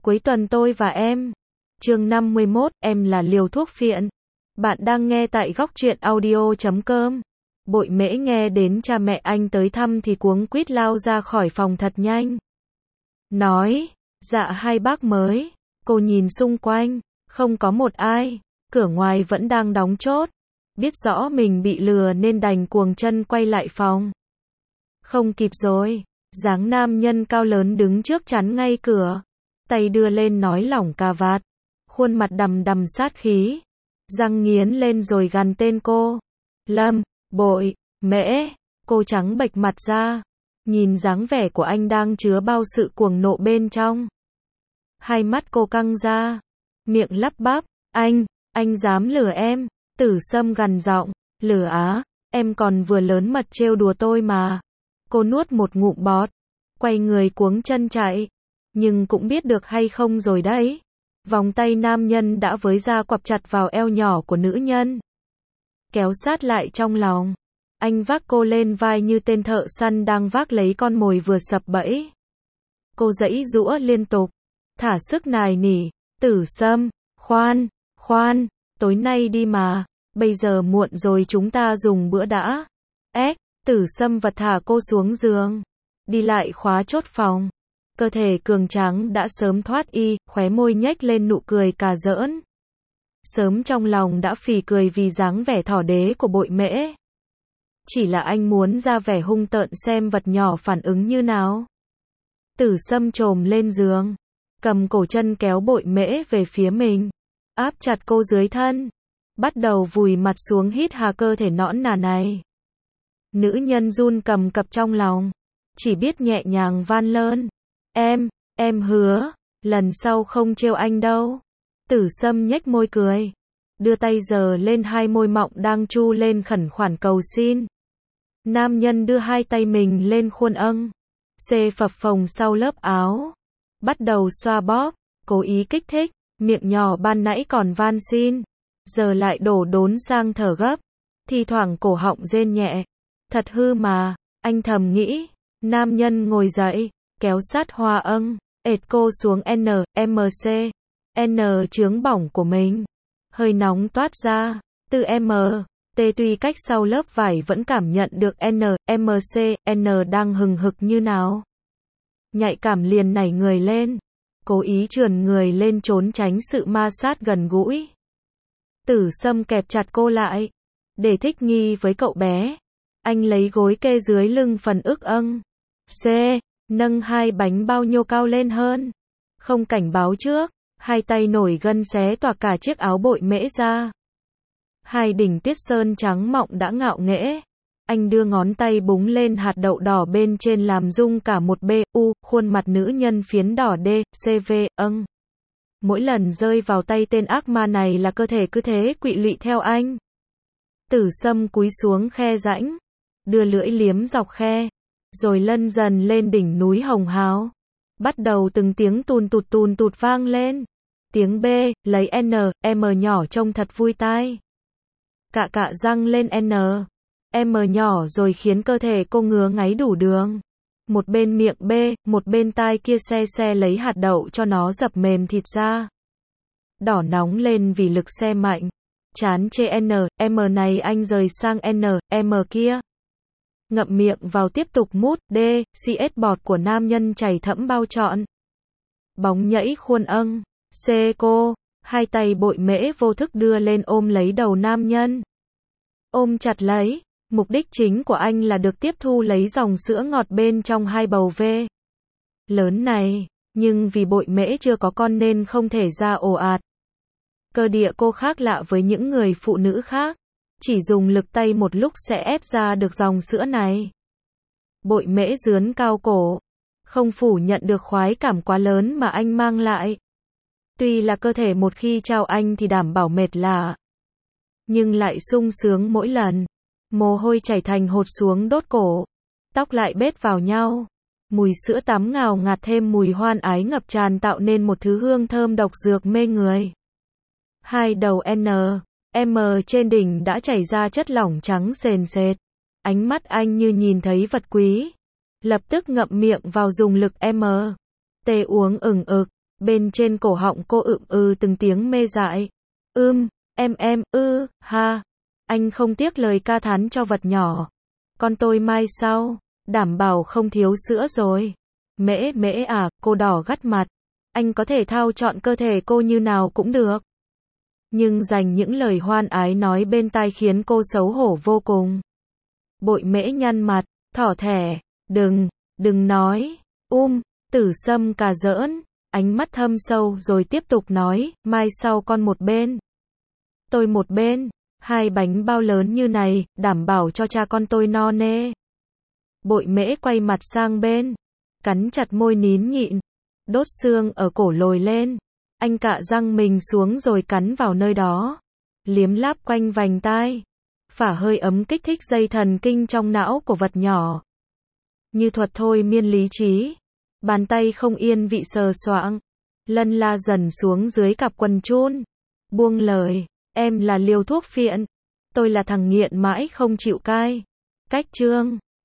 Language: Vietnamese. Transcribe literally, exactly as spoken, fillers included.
Cuối tuần tôi và em. Chương năm mươi mốt, em là liều thuốc phiện. Bạn đang nghe tại góc truyện audio chấm com. Bội Mễ nghe đến cha mẹ anh tới thăm thì cuống quýt lao ra khỏi phòng thật nhanh. Nói, dạ hai bác mới. Cô nhìn xung quanh, không có một ai, cửa ngoài vẫn đang đóng chốt. Biết rõ mình bị lừa nên đành cuồng chân quay lại phòng. Không kịp rồi, dáng nam nhân cao lớn đứng trước chắn ngay cửa. Tay đưa lên nói lỏng cà vạt, khuôn mặt đằm đằm sát khí, răng nghiến lên rồi gằn tên cô. Lâm, Bội, Mễ. Cô trắng bệch mặt ra, nhìn dáng vẻ của anh đang chứa bao sự cuồng nộ bên trong. Hai mắt cô căng ra, miệng lắp bắp, anh, anh dám lừa em. Tử Sâm gằn giọng, lừa á, em còn vừa lớn mật trêu đùa tôi mà. Cô nuốt một ngụm bọt, quay người cuống chân chạy. Nhưng cũng biết được hay không rồi đấy. Vòng tay nam nhân đã với ra quặp chặt vào eo nhỏ của nữ nhân. Kéo sát lại trong lòng. Anh vác cô lên vai như tên thợ săn đang vác lấy con mồi vừa sập bẫy. Cô giãy giũa liên tục, thả sức nài nỉ, Tử Sâm, khoan, khoan, tối nay đi mà, bây giờ muộn rồi chúng ta dùng bữa đã. Ếch, Tử Sâm vật thả cô xuống giường, đi lại khóa chốt phòng. Cơ thể cường tráng đã sớm thoát y, khóe môi nhếch lên nụ cười cà giỡn. Sớm trong lòng đã phì cười vì dáng vẻ thỏ đế của Bội Mễ. Chỉ là anh muốn ra vẻ hung tợn xem vật nhỏ phản ứng như nào. Tử Sâm chồm lên giường, cầm cổ chân kéo Bội Mễ về phía mình, áp chặt cô dưới thân, bắt đầu vùi mặt xuống hít hà cơ thể nõn nà này. Nữ nhân run cầm cập trong lòng, chỉ biết nhẹ nhàng van lơn. Em, em hứa, lần sau không trêu anh đâu. Tử Sâm nhếch môi cười, đưa tay giơ lên hai môi mọng đang chu lên khẩn khoản cầu xin. Nam nhân đưa hai tay mình lên khuôn âng, xê phập phồng sau lớp áo, bắt đầu xoa bóp, cố ý kích thích, miệng nhỏ ban nãy còn van xin, giờ lại đổ đốn sang thở gấp, thi thoảng cổ họng rên nhẹ. Thật hư mà, anh thầm nghĩ. Nam nhân ngồi dậy, kéo sát hoa âng, ệt cô xuống N, M C, N chướng bỏng của mình. Hơi nóng toát ra, từ M, T tuy cách sau lớp vải vẫn cảm nhận được N, M C, N đang hừng hực như nào. Nhạy cảm liền nảy người lên, cố ý trườn người lên trốn tránh sự ma sát gần gũi. Tử Sâm kẹp chặt cô lại, để thích nghi với cậu bé. Anh lấy gối kê dưới lưng phần ức âng. C, nâng hai bánh bao nhô cao lên hơn. Không cảnh báo trước, hai tay nổi gân xé toạc cả chiếc áo Bội Mễ ra. Hai đỉnh tuyết sơn trắng mọng đã ngạo nghễ. Anh đưa ngón tay búng lên hạt đậu đỏ bên trên làm rung cả một B, U, khuôn mặt nữ nhân phiến đỏ D, C, V, âng. Mỗi lần rơi vào tay tên ác ma này là cơ thể cứ thế quỵ lụy theo anh. Tử Sâm cúi xuống khe rãnh, đưa lưỡi liếm dọc khe, rồi lân dần lên đỉnh núi hồng hào. Bắt đầu từng tiếng tùn tụt tùn tụt vang lên. Tiếng B, lấy N, M nhỏ trông thật vui tai. Cạ cạ răng lên N, M nhỏ rồi khiến cơ thể cô ngứa ngáy đủ đường. Một bên miệng B, một bên tai kia xe xe lấy hạt đậu cho nó dập mềm thịt ra. Đỏ nóng lên vì lực xe mạnh. Chán chê N, M này anh rời sang N, M kia. Ngậm miệng vào tiếp tục mút, D, C S bọt của nam nhân chảy thẫm bao trọn. Bóng nhẫy khuôn âng, C cô, hai tay Bội Mễ vô thức đưa lên ôm lấy đầu nam nhân. Ôm chặt lấy, mục đích chính của anh là được tiếp thu lấy dòng sữa ngọt bên trong hai bầu V lớn này, nhưng vì Bội Mễ chưa có con nên không thể ra ồ ạt. Cơ địa cô khác lạ với những người phụ nữ khác. Chỉ dùng lực tay một lúc sẽ ép ra được dòng sữa này. Bội Mễ dướn cao cổ, không phủ nhận được khoái cảm quá lớn mà anh mang lại. Tuy là cơ thể một khi trao anh thì đảm bảo mệt lả, nhưng lại sung sướng mỗi lần. Mồ hôi chảy thành hột xuống đốt cổ, tóc lại bết vào nhau. Mùi sữa tắm ngào ngạt thêm mùi hoan ái ngập tràn tạo nên một thứ hương thơm độc dược mê người. Hai đầu N, M trên đỉnh đã chảy ra chất lỏng trắng sền sệt. Ánh mắt anh như nhìn thấy vật quý. Lập tức ngậm miệng vào dùng lực M. T uống ừng ực. Bên trên cổ họng cô ự ừ từng tiếng mê dại. Ưm, em em, ư, ha. Anh không tiếc lời ca thán cho vật nhỏ. Con tôi mai sau, đảm bảo không thiếu sữa rồi. Mễ mễ à, cô đỏ gắt mặt. Anh có thể thao trọn cơ thể cô như nào cũng được. Nhưng dành những lời hoan ái nói bên tai khiến cô xấu hổ vô cùng. Bội mễ nhăn mặt, thỏ thẻ, đừng, đừng nói, um, Tử Sâm cà giỡn, ánh mắt thâm sâu rồi tiếp tục nói, mai sau con một bên. Tôi một bên, hai bánh bao lớn như này, đảm bảo cho cha con tôi no nê. Bội mễ quay mặt sang bên, cắn chặt môi nín nhịn, đốt xương ở cổ lồi lên. Anh cạ răng mình xuống rồi cắn vào nơi đó, liếm láp quanh vành tai. Phả hơi ấm kích thích dây thần kinh trong não của vật nhỏ. Như thuật thôi miên lý trí. Bàn tay không yên vị sờ soạng. Lân la dần xuống dưới cặp quần chun. Buông lời. Em là liều thuốc phiện. Tôi là thằng nghiện mãi không chịu cai. Cách chương.